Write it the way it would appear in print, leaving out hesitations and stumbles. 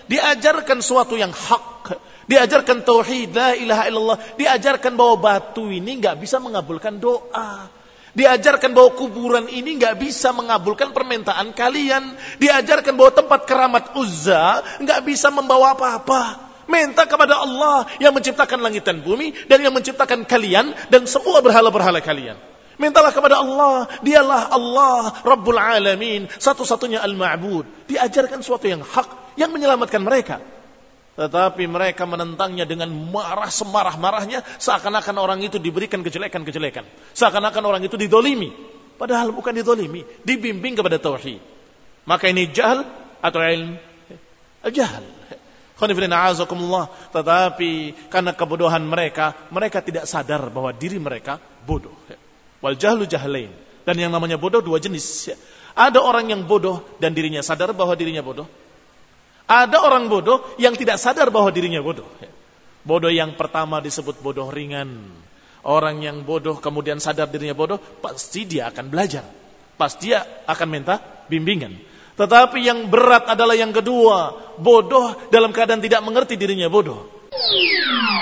diajarkan suatu yang hak, diajarkan tauhid, la ilaha illallah, diajarkan bahwa batu ini enggak bisa mengabulkan doa, diajarkan bahwa kuburan ini enggak bisa mengabulkan permintaan kalian, diajarkan bahwa tempat keramat Uzza enggak bisa membawa apa-apa. Minta kepada Allah yang menciptakan langit dan bumi dan yang menciptakan kalian dan semua berhala-berhala kalian. Mintalah kepada Allah, dialah Allah Rabbul Alamin, satu-satunya Al-Ma'bud. Diajarkan sesuatu yang hak, yang menyelamatkan mereka. Tetapi mereka menentangnya dengan marah semarah-marahnya, seakan-akan orang itu diberikan kejelekan-kejelekan, seakan-akan orang itu didolimi. Padahal bukan didolimi, dibimbing kepada tauhid. Maka ini jahal atau ilm? Jahal. Tetapi karena kebodohan mereka, mereka tidak sadar bahwa diri mereka bodoh. Wal jahlu jahlain. Dan yang namanya bodoh dua jenis. Ada orang yang bodoh dan dirinya sadar bahwa dirinya bodoh. Ada orang bodoh yang tidak sadar bahwa dirinya bodoh. Bodoh yang pertama disebut bodoh ringan. Orang yang bodoh kemudian sadar dirinya bodoh, pasti dia akan belajar. Pasti dia akan minta bimbingan. Tetapi yang berat adalah yang kedua, bodoh dalam keadaan tidak mengerti dirinya bodoh.